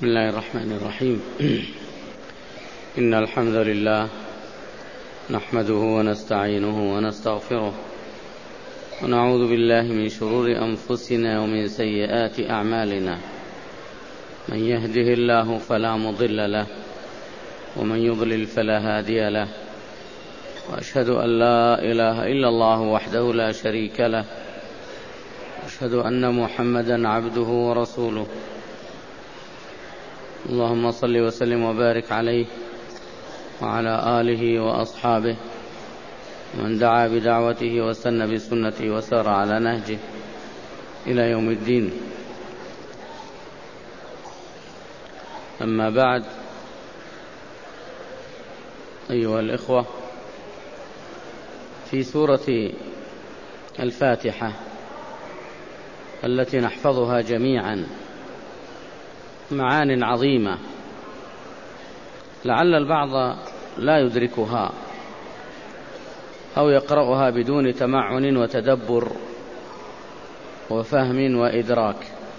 بسم الله الرحمن الرحيم. إن الحمد لله نحمده ونستعينه ونستغفره ونعوذ بالله من شرور أنفسنا ومن سيئات أعمالنا. من يهده الله فلا مضل له ومن يضلل فلا هادي له، وأشهد أن لا إله إلا الله وحده لا شريك له، وأشهد أن محمدا عبده ورسوله. اللهم صل وسلم وبارك عليه وعلى آله وأصحابه من دعا بدعوته واستنى بسنته وسار على نهجه إلى يوم الدين. أما بعد، أيها الإخوة، في سورة الفاتحة التي نحفظها جميعا معان عظيمة لعل البعض لا يدركها أو يقرأها بدون تمعن وتدبر وفهم وإدراك،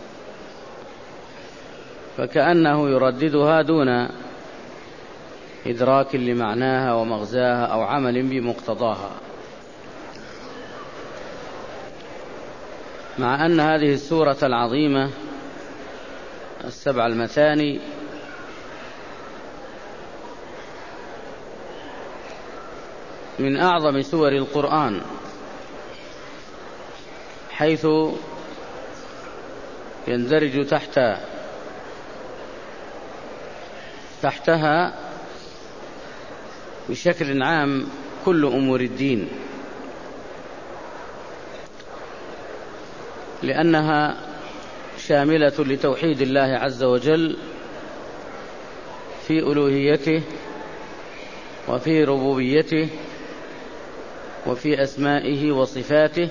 فكأنه يرددها دون إدراك لمعناها ومغزاها أو عمل بمقتضاها، مع أن هذه السورة العظيمة السبع المثاني من أعظم سور القرآن، حيث يندرج تحتها بشكل عام كل أمور الدين، لأنها شاملة لتوحيد الله عز وجل في ألوهيته وفي ربوبيته وفي أسمائه وصفاته،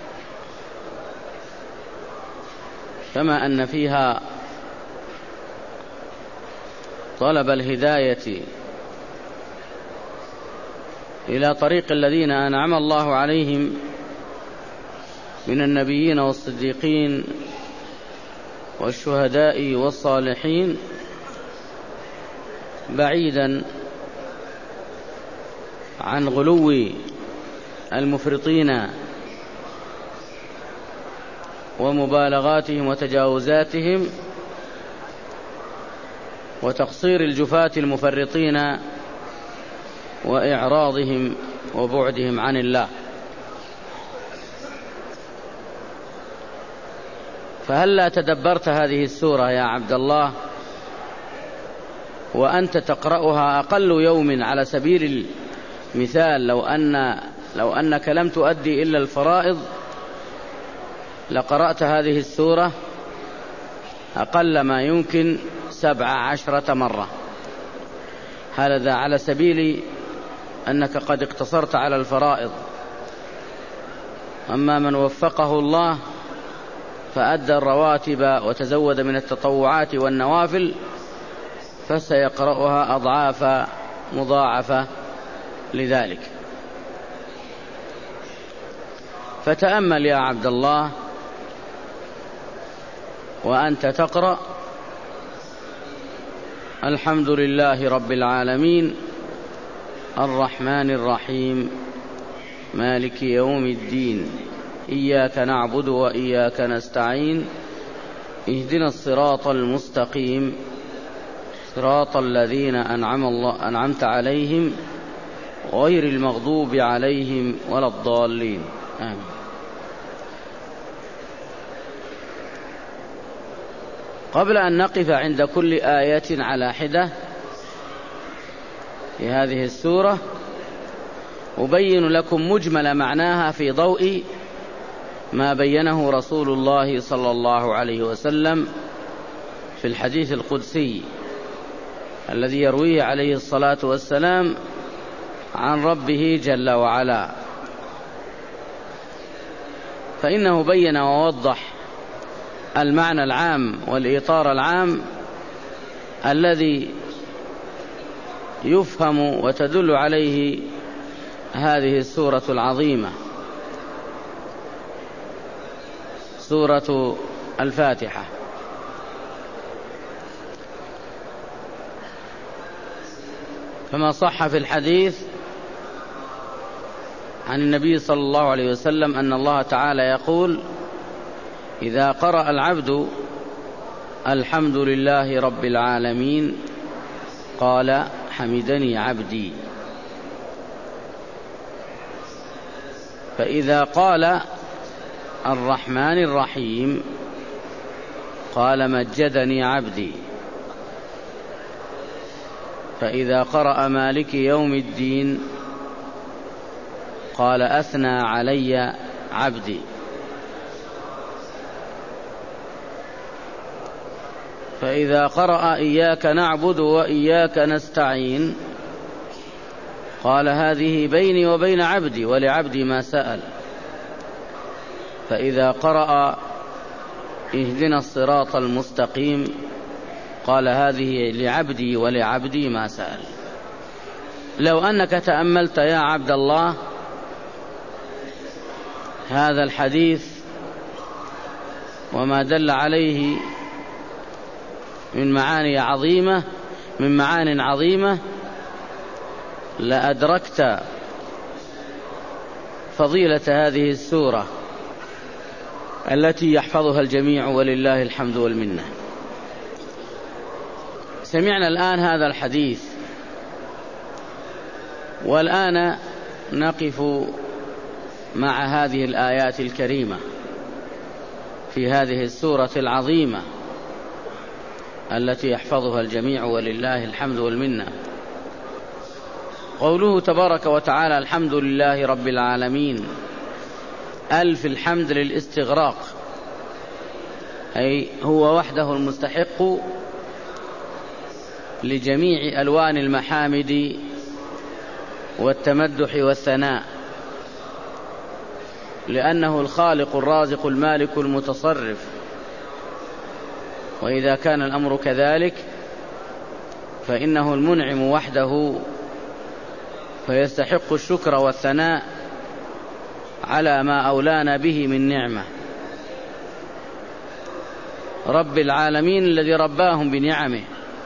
كما أن فيها طلب الهداية إلى طريق الذين أنعم الله عليهم من النبيين والصديقين والشهداء والصالحين، بعيدا عن غلو المفرطين ومبالغاتهم وتجاوزاتهم وتقصير الجفاة المفرطين وإعراضهم وبعدهم عن الله. فهلا تدبرت هذه السورة يا عبد الله وأنت تقرأها أقل يوم؟ على سبيل المثال، لو أنك لم تؤدي إلا الفرائض لقرأت هذه السورة أقل ما يمكن 17 مرة. هذا على سبيل أنك قد اقتصرت على الفرائض. أما من وفقه الله فأدى الرواتب وتزود من التطوعات والنوافل فسيقرأها أضعاف مضاعفة لذلك. فتأمل يا عبد الله وأنت تقرأ: الحمد لله رب العالمين الرحمن الرحيم مالك يوم الدين إياك نعبد وإياك نستعين اهدنا الصراط المستقيم صراط الذين أنعمت عليهم غير المغضوب عليهم ولا الضالين. آمين. قبل أن نقف عند كل آية على حدة في هذه السورة أبين لكم مجمل معناها في ضوء ما بينه رسول الله صلى الله عليه وسلم في الحديث القدسي الذي يرويه عليه الصلاة والسلام عن ربه جل وعلا، فإنه بين ووضح المعنى العام والإطار العام الذي يفهم وتدل عليه هذه السورة العظيمة، سورة الفاتحة. كما صح في الحديث عن النبي صلى الله عليه وسلم أن الله تعالى يقول: إذا قرأ العبد الحمد لله رب العالمين قال حمدني عبدي. فإذا قال الرحمن الرحيم قال مجدني عبدي. فإذا قرأ مالك يوم الدين قال أثنى علي عبدي. فإذا قرأ إياك نعبد وإياك نستعين قال هذه بيني وبين عبدي ولعبدي ما سأل. فإذا قرأ اهدنا الصراط المستقيم قال هذه لعبدي ولعبدي ما سأل. لو أنك تأملت يا عبد الله هذا الحديث وما دل عليه من معان عظيمة لأدركت فضيلة هذه السورة التي يحفظها الجميع ولله الحمد والمنة. سمعنا الآن هذا الحديث، والآن نقف مع هذه الآيات الكريمة في هذه السورة العظيمة التي يحفظها الجميع ولله الحمد والمنة. قوله تبارك وتعالى: الحمد لله رب العالمين. ألف الحمد للاستغراق، أي هو وحده المستحق لجميع ألوان المحامد والتمدح والثناء، لأنه الخالق الرازق المالك المتصرف. وإذا كان الأمر كذلك فإنه المنعم وحده، فيستحق الشكر والثناء على ما أولانا به من نعمة. رب العالمين الذي رباهم بنعمه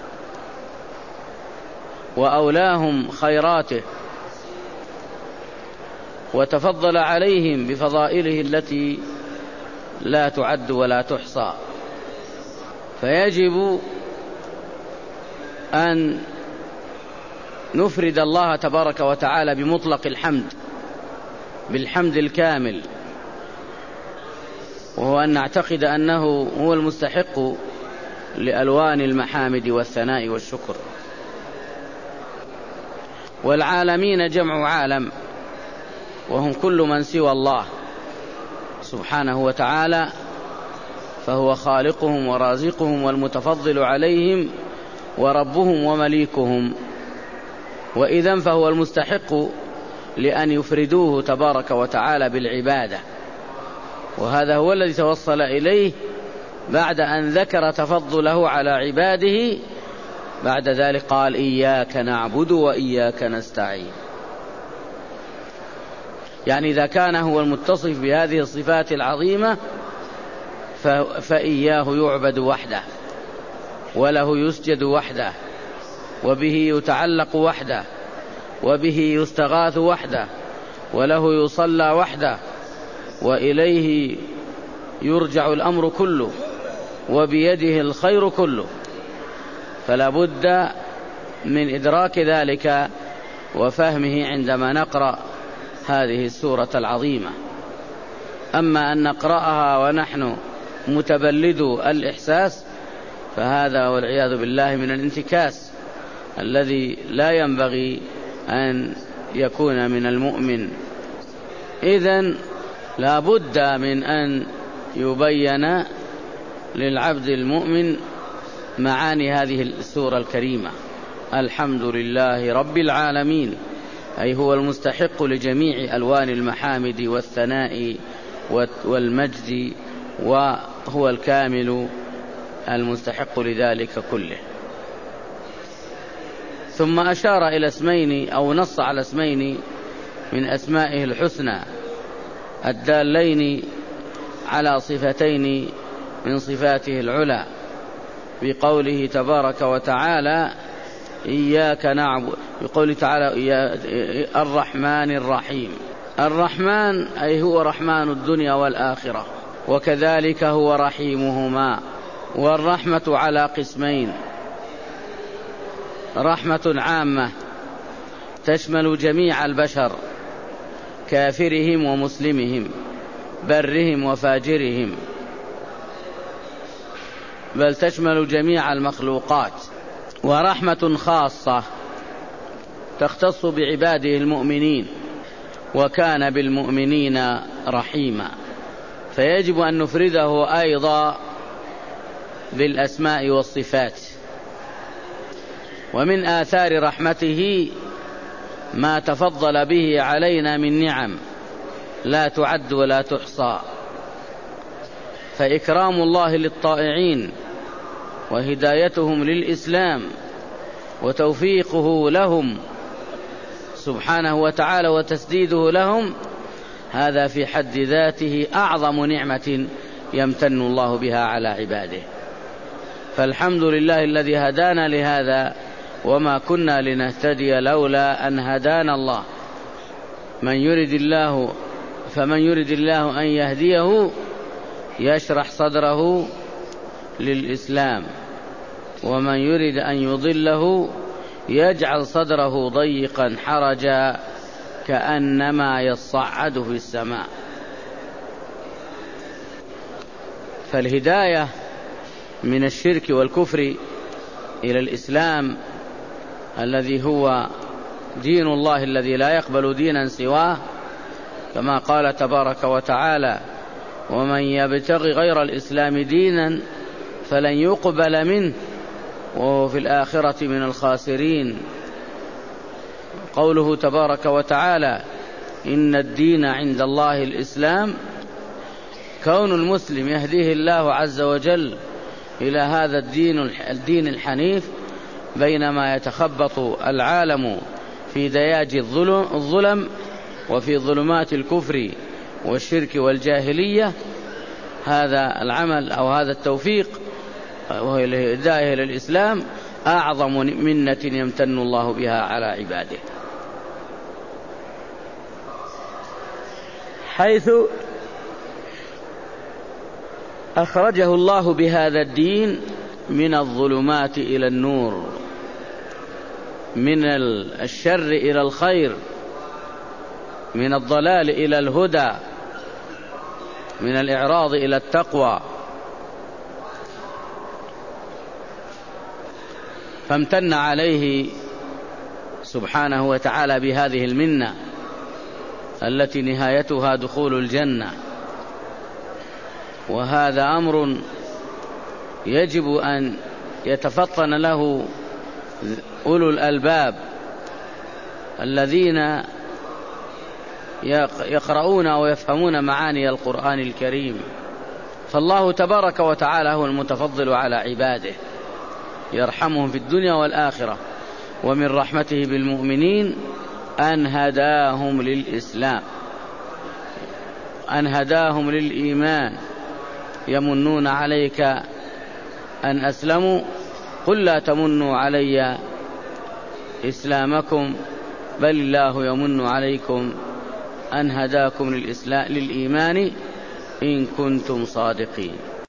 وأولاهم خيراته وتفضل عليهم بفضائله التي لا تعد ولا تحصى. فيجب أن نفرد الله تبارك وتعالى بمطلق الحمد، بالحمد الكامل، وهو أن نعتقد أنه هو المستحق لألوان المحامد والثناء والشكر. والعالمين جمع عالم، وهم كل من سوى الله سبحانه وتعالى، فهو خالقهم ورازقهم والمتفضل عليهم وربهم ومليكهم. وإذن فهو المستحق لأن يفردوه تبارك وتعالى بالعبادة، وهذا هو الذي توصل إليه بعد أن ذكر تفضله على عباده. بعد ذلك قال: إياك نعبد وإياك نستعين. يعني إذا كان هو المتصف بهذه الصفات العظيمة فإياه يعبد وحده، وله يسجد وحده، وبه يتعلق وحده، وبه يستغاث وحده، وله يصلى وحده، وإليه يرجع الأمر كله، وبيده الخير كله. فلا بد من إدراك ذلك وفهمه عندما نقرأ هذه السورة العظيمة. أما أن نقرأها ونحن متبلدو الإحساس فهذا والعياذ بالله من الانتكاس الذي لا ينبغي أن يكون من المؤمن. إذن لا بد من أن يبين للعبد المؤمن معاني هذه السورة الكريمة. الحمد لله رب العالمين، أي هو المستحق لجميع ألوان المحامد والثناء والمجد، وهو الكامل المستحق لذلك كله. ثم أشار إلى اسمين أو نص على اسمين من أسمائه الحسنى الدالين على صفتين من صفاته العلى، بقوله تبارك وتعالى: إياك نعبد يقول تعالى الرحمن الرحيم. الرحمن أي هو رحمن الدنيا والآخرة، وكذلك هو رحيمهما. والرحمة على قسمين: رحمة عامة تشمل جميع البشر، كافرهم ومسلمهم، برهم وفاجرهم، بل تشمل جميع المخلوقات. ورحمة خاصة تختص بعباده المؤمنين، وكان بالمؤمنين رحيما، فيجب أن نفرده أيضا بالأسماء والصفات. ومن آثار رحمته ما تفضل به علينا من نعم لا تعد ولا تحصى، فإكرام الله للطائعين وهدايتهم للإسلام وتوفيقه لهم سبحانه وتعالى وتسديده لهم، هذا في حد ذاته أعظم نعمة يمتن الله بها على عباده. فالحمد لله الذي هدانا لهذا، وما كنا لنهتدي لولا أن هدانا الله. فمن يرد الله أن يهديه يشرح صدره للإسلام، ومن يرد أن يضله يجعل صدره ضيقا حرجا كأنما يصعد في السماء. فالهداية من الشرك والكفر إلى الإسلام الذي هو دين الله الذي لا يقبل دينا سواه، كما قال تبارك وتعالى: ومن يبتغي غير الإسلام دينا فلن يقبل منه وهو في الآخرة من الخاسرين. قوله تبارك وتعالى: إن الدين عند الله الإسلام، كون المسلم يهديه الله عز وجل إلى هذا الدين الحنيف، بينما يتخبط العالم في دياج الظلم وفي ظلمات الكفر والشرك والجاهلية، هذا العمل أو هذا التوفيق وهي الهداية للإسلام أعظم منة يمتن الله بها على عباده، حيث أخرجه الله بهذا الدين من الظلمات إلى النور، من الشر إلى الخير، من الضلال إلى الهدى، من الإعراض إلى التقوى. فامتن عليه سبحانه وتعالى بهذه المنة التي نهايتها دخول الجنة. وهذا أمر يجب أن يتفطن له أولو الألباب الذين يقرؤون ويفهمون معاني القرآن الكريم. فالله تبارك وتعالى هو المتفضل على عباده، يرحمهم في الدنيا والآخرة. ومن رحمته بالمؤمنين أن هداهم للإسلام، أن هداهم للإيمان. يمنون عليك أن أسلموا، قل لا تمنوا علي إسلامكم، بل الله يمن عليكم أن هداكم للإيمان إن كنتم صادقين.